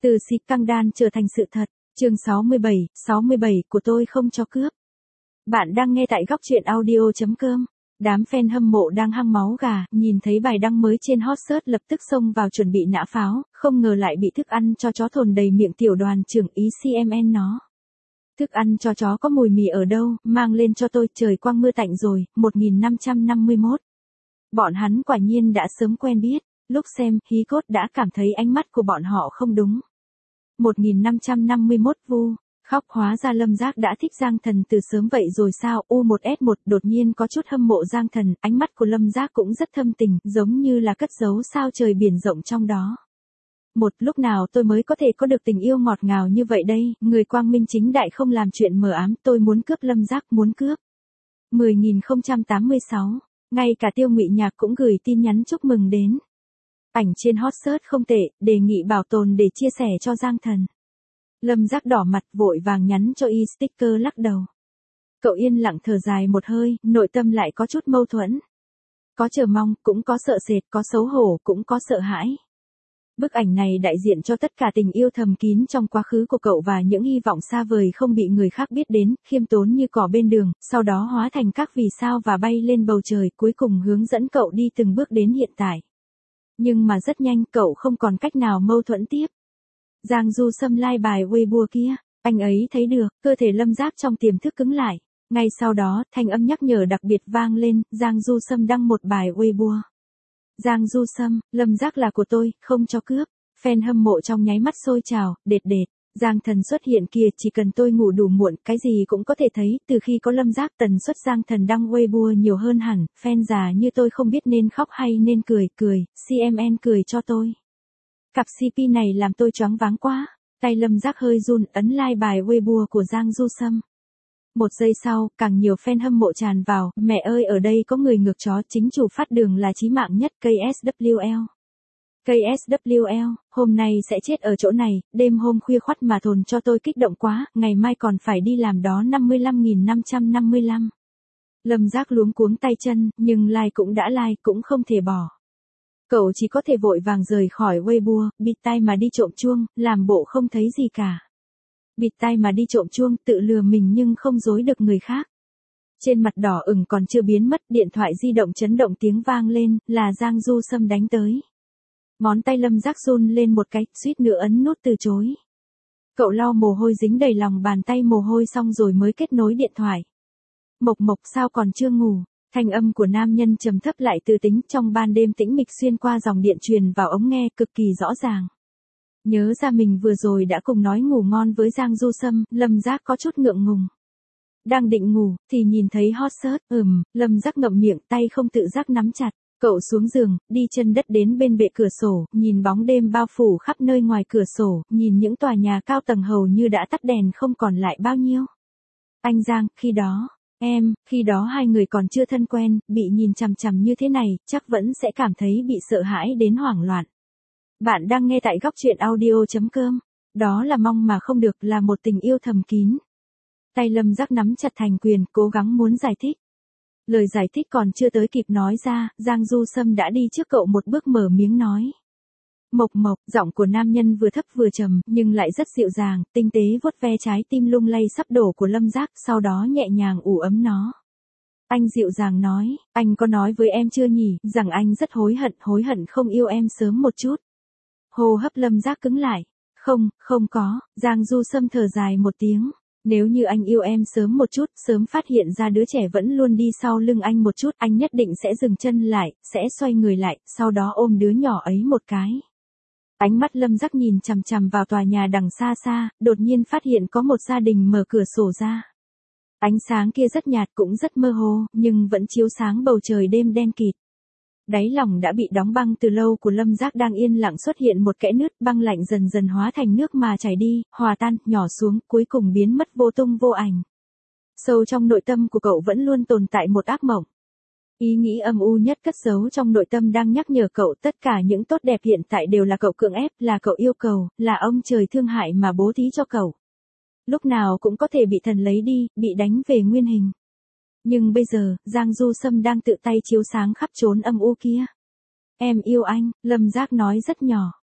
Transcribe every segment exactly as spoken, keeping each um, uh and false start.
Từ si căng đan trở thành sự thật, chương sáu mươi bảy, sáu mươi bảy của tôi không cho cướp. Bạn đang nghe tại góc truyện audio.com. Đám fan hâm mộ đang hăng máu gà, nhìn thấy bài đăng mới trên hot search lập tức xông vào chuẩn bị nã pháo, không ngờ lại bị thức ăn cho chó thồn đầy miệng tiểu đoàn trưởng ý xê em en nó. Thức ăn cho chó có mùi mì ở đâu, mang lên cho tôi, trời quang mưa tạnh rồi, một nghìn năm trăm năm mươi mốt. Bọn hắn quả nhiên đã sớm quen biết, lúc xem, hí cốt đã cảm thấy ánh mắt của bọn họ không đúng. một nghìn năm trăm năm mươi mốt vu, khóc hóa ra Lâm Giác đã thích Giang Thần từ sớm vậy rồi sao, u một ét một đột nhiên có chút hâm mộ Giang Thần, ánh mắt của Lâm Giác cũng rất thâm tình, giống như là cất giấu sao trời biển rộng trong đó. Một lúc nào tôi mới có thể có được tình yêu ngọt ngào như vậy đây, người quang minh chính đại không làm chuyện mờ ám, tôi muốn cướp Lâm Giác, muốn cướp. mười nghìn không trăm tám mươi sáu, ngay cả Tiêu Ngụy Nhạc cũng gửi tin nhắn chúc mừng đến. Ảnh trên hot search không tệ, đề nghị bảo tồn để chia sẻ cho Giang Thần. Lâm Giác đỏ mặt vội vàng nhắn cho y sticker lắc đầu. Cậu yên lặng thở dài một hơi, nội tâm lại có chút mâu thuẫn. Có chờ mong, cũng có sợ sệt, có xấu hổ, cũng có sợ hãi. Bức ảnh này đại diện cho tất cả tình yêu thầm kín trong quá khứ của cậu và những hy vọng xa vời không bị người khác biết đến, khiêm tốn như cỏ bên đường, sau đó hóa thành các vì sao và bay lên bầu trời, cuối cùng hướng dẫn cậu đi từng bước đến hiện tại. Nhưng mà rất nhanh cậu không còn cách nào mâu thuẫn tiếp. Giang Du Sâm like bài Weibo kia, anh ấy thấy được, cơ thể Lâm Giác trong tiềm thức cứng lại. Ngay sau đó, thanh âm nhắc nhở đặc biệt vang lên, Giang Du Sâm đăng một bài Weibo. Giang Du Sâm, Lâm Giác là của tôi, không cho cướp. Fan hâm mộ trong nháy mắt sôi trào, đệt đệt. Giang Thần xuất hiện kìa, chỉ cần tôi ngủ đủ muộn, cái gì cũng có thể thấy, từ khi có Lâm Giác tần suất Giang Thần đăng Weibo nhiều hơn hẳn, fan già như tôi không biết nên khóc hay nên cười, cười, xê em en cười cho tôi. Cặp xê pê này làm tôi choáng váng quá, tay Lâm Giác hơi run, ấn like bài Weibo của Giang Du Sâm. Một giây sau, càng nhiều fan hâm mộ tràn vào, mẹ ơi ở đây có người ngược chó, chính chủ phát đường là chí mạng nhất, ca ét vê lờ. ca ét vê lờ, hôm nay sẽ chết ở chỗ này, đêm hôm khuya khoắt mà thồn cho tôi kích động quá, ngày mai còn phải đi làm đó năm mươi lăm nghìn năm trăm năm mươi lăm. Lâm Giác luống cuống tay chân, nhưng like cũng đã like, cũng không thể bỏ. Cậu chỉ có thể vội vàng rời khỏi Weibo, bịt tai mà đi trộm chuông, làm bộ không thấy gì cả. Bịt tai mà đi trộm chuông, tự lừa mình nhưng không dối được người khác. Trên mặt đỏ ửng còn chưa biến mất, điện thoại di động chấn động tiếng vang lên, là Giang Du Sâm đánh tới. Ngón tay Lâm Giác run lên một cái, suýt nữa ấn nút từ chối. Cậu lau mồ hôi dính đầy lòng bàn tay mồ hôi xong rồi mới kết nối điện thoại. Mộc Mộc sao còn chưa ngủ? Thanh âm của nam nhân trầm thấp lại từ tính trong ban đêm tĩnh mịch xuyên qua dòng điện truyền vào ống nghe cực kỳ rõ ràng. Nhớ ra mình vừa rồi đã cùng nói ngủ ngon với Giang Du Sâm, Lâm Giác có chút ngượng ngùng. Đang định ngủ, thì nhìn thấy hot search, ừm, Lâm Giác ngậm miệng, tay không tự giác nắm chặt. Cậu xuống giường, đi chân đất đến bên bệ cửa sổ, nhìn bóng đêm bao phủ khắp nơi ngoài cửa sổ, nhìn những tòa nhà cao tầng hầu như đã tắt đèn không còn lại bao nhiêu. Anh Giang, khi đó, em, khi đó hai người còn chưa thân quen, bị nhìn chằm chằm như thế này, chắc vẫn sẽ cảm thấy bị sợ hãi đến hoảng loạn. Bạn đang nghe tại góc truyện audio.com. Đó là mong mà không được, là một tình yêu thầm kín. Tay Lâm Giác nắm chặt thành quyền, cố gắng muốn giải thích. Lời giải thích còn chưa tới kịp nói ra, Giang Du Sâm đã đi trước cậu một bước mở miếng nói. Mộc Mộc, giọng của nam nhân vừa thấp vừa trầm, nhưng lại rất dịu dàng, tinh tế vuốt ve trái tim lung lay sắp đổ của Lâm Giác, sau đó nhẹ nhàng ủ ấm nó. Anh dịu dàng nói, anh có nói với em chưa nhỉ, rằng anh rất hối hận, hối hận không yêu em sớm một chút. Hô hấp Lâm Giác cứng lại. Không, không có, Giang Du Sâm thở dài một tiếng. Nếu như anh yêu em sớm một chút, sớm phát hiện ra đứa trẻ vẫn luôn đi sau lưng anh một chút, anh nhất định sẽ dừng chân lại, sẽ xoay người lại, sau đó ôm đứa nhỏ ấy một cái. Ánh mắt Lâm Giác nhìn chằm chằm vào tòa nhà đằng xa xa, đột nhiên phát hiện có một gia đình mở cửa sổ ra. Ánh sáng kia rất nhạt cũng rất mơ hồ, nhưng vẫn chiếu sáng bầu trời đêm đen kịt. Đáy lòng đã bị đóng băng từ lâu của Lâm Giác đang yên lặng xuất hiện một kẽ nứt, băng lạnh dần dần hóa thành nước mà chảy đi, hòa tan, nhỏ xuống, cuối cùng biến mất vô tung vô ảnh. Sâu trong nội tâm của cậu vẫn luôn tồn tại một ác mộng. Ý nghĩ âm u nhất cất giấu trong nội tâm đang nhắc nhở cậu tất cả những tốt đẹp hiện tại đều là cậu cưỡng ép, là cậu yêu cầu, là ông trời thương hại mà bố thí cho cậu. Lúc nào cũng có thể bị thần lấy đi, bị đánh về nguyên hình. Nhưng bây giờ, Giang Du Sâm đang tự tay chiếu sáng khắp chốn âm u kia. Em yêu anh, Lâm Giác nói rất nhỏ.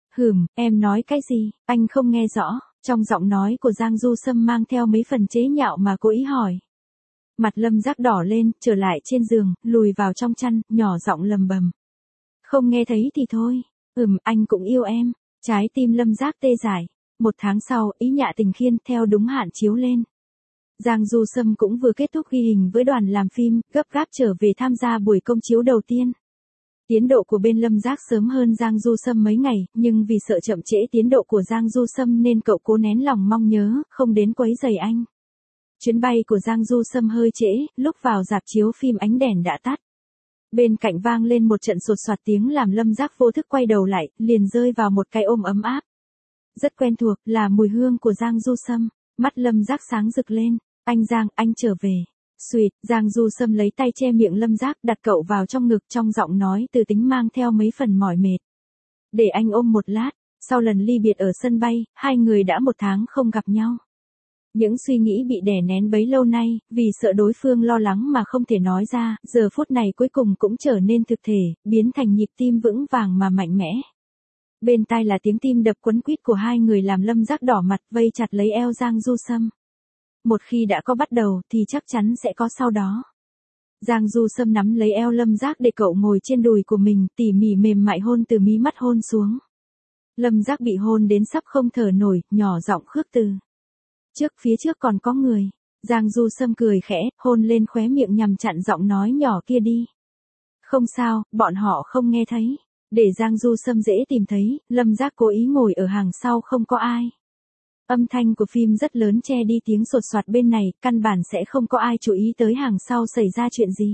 Hừm, em nói cái gì, anh không nghe rõ, trong giọng nói của Giang Du Sâm mang theo mấy phần chế nhạo mà cố ý hỏi. Mặt Lâm Giác đỏ lên, trở lại trên giường, lùi vào trong chăn, nhỏ giọng lầm bầm. Không nghe thấy thì thôi, ừm, anh cũng yêu em, trái tim Lâm Giác tê dại. Một tháng sau, Ý Nhạ Tình Khiên theo đúng hạn chiếu lên. Giang Du Sâm cũng vừa kết thúc ghi hình với đoàn làm phim, gấp gáp trở về tham gia buổi công chiếu đầu tiên. Tiến độ của bên Lâm Giác sớm hơn Giang Du Sâm mấy ngày, nhưng vì sợ chậm trễ tiến độ của Giang Du Sâm nên cậu cố nén lòng mong nhớ, không đến quấy rầy anh. Chuyến bay của Giang Du Sâm hơi trễ, lúc vào rạp chiếu phim ánh đèn đã tắt. Bên cạnh vang lên một trận sột soạt tiếng làm Lâm Giác vô thức quay đầu lại, liền rơi vào một cái ôm ấm áp. Rất quen thuộc, là mùi hương của Giang Du Sâm. Mắt Lâm Giác sáng rực lên. Anh Giang, anh trở về. Xuyệt, Giang Du Sâm lấy tay che miệng Lâm Giác, đặt cậu vào trong ngực, trong giọng nói từ tính mang theo mấy phần mỏi mệt. Để anh ôm một lát. Sau lần ly biệt ở sân bay, hai người đã một tháng không gặp nhau. Những suy nghĩ bị đè nén bấy lâu nay, vì sợ đối phương lo lắng mà không thể nói ra, giờ phút này cuối cùng cũng trở nên thực thể, biến thành nhịp tim vững vàng mà mạnh mẽ. Bên tai là tiếng tim đập quấn quýt của hai người làm Lâm Giác đỏ mặt, vây chặt lấy eo Giang Du Sâm. Một khi đã có bắt đầu thì chắc chắn sẽ có sau đó. Giang Du Sâm nắm lấy eo Lâm Giác để cậu ngồi trên đùi của mình, tỉ mỉ mềm mại hôn từ mí mắt hôn xuống. Lâm Giác bị hôn đến sắp không thở nổi, nhỏ giọng khước từ. Trước phía trước còn có người. Giang Du Sâm cười khẽ, hôn lên khóe miệng nhằm chặn giọng nói nhỏ kia đi. Không sao, bọn họ không nghe thấy. Để Giang Du Sâm dễ tìm thấy, Lâm Giác cố ý ngồi ở hàng sau không có ai. Âm thanh của phim rất lớn che đi tiếng sột soạt bên này, căn bản sẽ không có ai chú ý tới hàng sau xảy ra chuyện gì.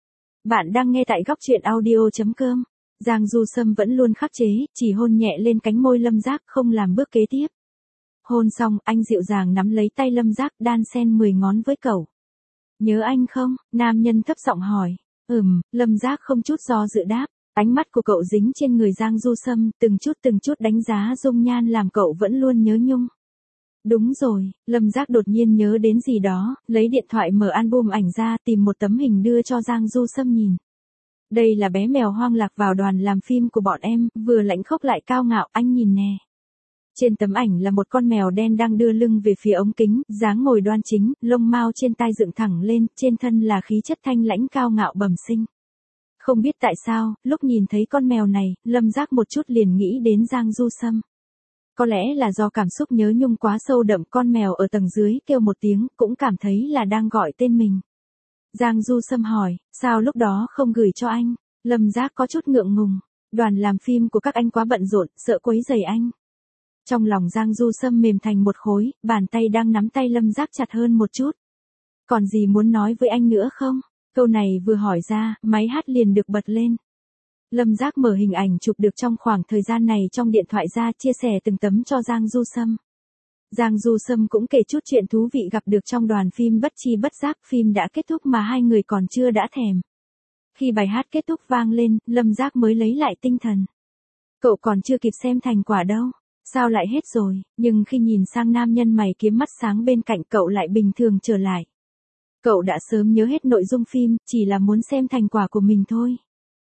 Bạn đang nghe tại góc truyện audio chấm com. Giang Du Sâm vẫn luôn khắc chế, chỉ hôn nhẹ lên cánh môi Lâm Giác, không làm bước kế tiếp. Hôn xong, anh dịu dàng nắm lấy tay Lâm Giác, đan xen mười ngón với cậu. Nhớ anh không? Nam nhân thấp giọng hỏi. Ừm, Lâm Giác không chút do dự đáp. Ánh mắt của cậu dính trên người Giang Du Sâm, từng chút từng chút đánh giá dung nhan làm cậu vẫn luôn nhớ nhung. Đúng rồi, Lâm Giác đột nhiên nhớ đến gì đó, lấy điện thoại mở album ảnh ra, tìm một tấm hình đưa cho Giang Du Sâm nhìn. Đây là bé mèo hoang lạc vào đoàn làm phim của bọn em, vừa lãnh khốc lại cao ngạo, anh nhìn nè. Trên tấm ảnh là một con mèo đen đang đưa lưng về phía ống kính, dáng ngồi đoan chính, lông mao trên tai dựng thẳng lên, trên thân là khí chất thanh lãnh cao ngạo bẩm sinh. Không biết tại sao, lúc nhìn thấy con mèo này, Lâm Giác một chút liền nghĩ đến Giang Du Sâm. Có lẽ là do cảm xúc nhớ nhung quá sâu đậm, con mèo ở tầng dưới kêu một tiếng, cũng cảm thấy là đang gọi tên mình. Giang Du Sâm hỏi, sao lúc đó không gửi cho anh? Lâm Giác có chút ngượng ngùng. Đoàn làm phim của các anh quá bận rộn, sợ quấy rầy anh. Trong lòng Giang Du Sâm mềm thành một khối, bàn tay đang nắm tay Lâm Giác chặt hơn một chút. Còn gì muốn nói với anh nữa không? Câu này vừa hỏi ra, máy hát liền được bật lên. Lâm Giác mở hình ảnh chụp được trong khoảng thời gian này trong điện thoại ra, chia sẻ từng tấm cho Giang Du Sâm. Giang Du Sâm cũng kể chút chuyện thú vị gặp được trong đoàn phim, bất chi bất giác phim đã kết thúc mà hai người còn chưa đã thèm. Khi bài hát kết thúc vang lên, Lâm Giác mới lấy lại tinh thần. Cậu còn chưa kịp xem thành quả đâu. Sao lại hết rồi, nhưng khi nhìn sang nam nhân mày kiếm mắt sáng bên cạnh cậu lại bình thường trở lại. Cậu đã sớm nhớ hết nội dung phim, chỉ là muốn xem thành quả của mình thôi.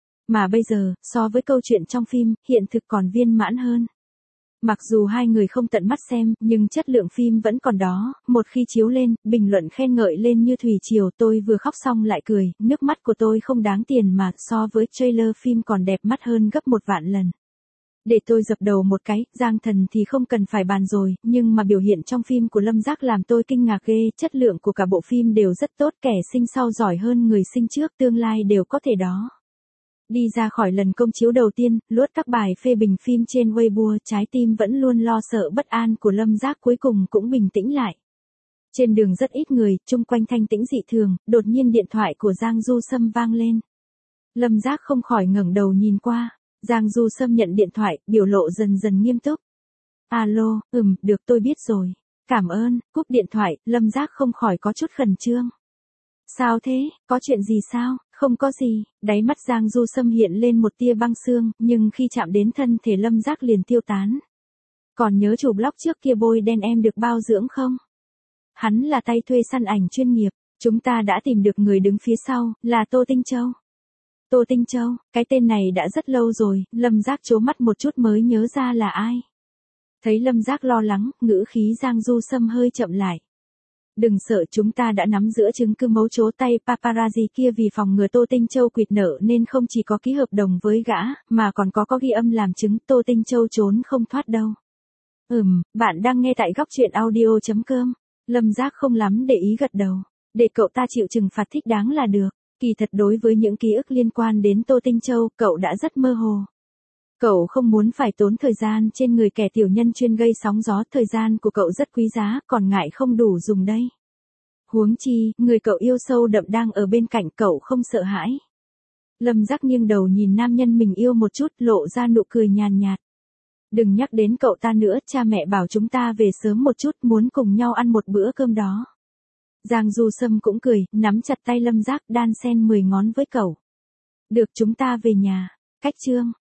Mà bây giờ, so với câu chuyện trong phim, hiện thực còn viên mãn hơn. Mặc dù hai người không tận mắt xem, nhưng chất lượng phim vẫn còn đó, một khi chiếu lên, bình luận khen ngợi lên như thủy triều, tôi vừa khóc xong lại cười, nước mắt của tôi không đáng tiền mà, so với trailer phim còn đẹp mắt hơn gấp một vạn lần. Để tôi dập đầu một cái, Giang Thần thì không cần phải bàn rồi, nhưng mà biểu hiện trong phim của Lâm Giác làm tôi kinh ngạc ghê, chất lượng của cả bộ phim đều rất tốt, kẻ sinh sau giỏi hơn người sinh trước, tương lai đều có thể đó. Đi ra khỏi lần công chiếu đầu tiên, lướt các bài phê bình phim trên Weibo, trái tim vẫn luôn lo sợ bất an của Lâm Giác cuối cùng cũng bình tĩnh lại. Trên đường rất ít người, chung quanh thanh tĩnh dị thường, đột nhiên điện thoại của Giang Du Sâm vang lên. Lâm Giác không khỏi ngẩng đầu nhìn qua. Giang Du Sâm nhận điện thoại, biểu lộ dần dần nghiêm túc. Alo, ừm, được tôi biết rồi. Cảm ơn, cúp điện thoại, Lâm Giác không khỏi có chút khẩn trương. Sao thế, có chuyện gì sao? Không có gì, đáy mắt Giang Du Sâm hiện lên một tia băng xương, nhưng khi chạm đến thân thể Lâm Giác liền tiêu tán. Còn nhớ chủ blog trước kia bôi đen em được bao dưỡng không? Hắn là tay thuê săn ảnh chuyên nghiệp, chúng ta đã tìm được người đứng phía sau, là Tô Tinh Châu. Tô Tinh Châu, cái tên này đã rất lâu rồi, Lâm Giác trố mắt một chút mới nhớ ra là ai. Thấy Lâm Giác lo lắng, ngữ khí Giang Du Sâm hơi chậm lại. Đừng sợ, chúng ta đã nắm giữ chứng cứ mấu chốt, tay paparazzi kia vì phòng ngừa Tô Tinh Châu quỵt nợ nên không chỉ có ký hợp đồng với gã, mà còn có có ghi âm làm chứng, Tô Tinh Châu trốn không thoát đâu. Ừm, bạn đang nghe tại góc truyện audio chấm com. Lâm Giác không lắm để ý gật đầu. Để cậu ta chịu trừng phạt thích đáng là được. Kỳ thật đối với những ký ức liên quan đến Tô Tinh Châu, cậu đã rất mơ hồ. Cậu không muốn phải tốn thời gian trên người kẻ tiểu nhân chuyên gây sóng gió, thời gian của cậu rất quý giá, còn ngại không đủ dùng đây. Huống chi, người cậu yêu sâu đậm đang ở bên cạnh, cậu không sợ hãi. Lâm Giác nghiêng đầu nhìn nam nhân mình yêu một chút, lộ ra nụ cười nhàn nhạt. Đừng nhắc đến cậu ta nữa, cha mẹ bảo chúng ta về sớm một chút, muốn cùng nhau ăn một bữa cơm đó. Giang Du Sâm cũng cười, nắm chặt tay Lâm Giác, đan sen mười ngón với cậu. Được, chúng ta về nhà. Cách chương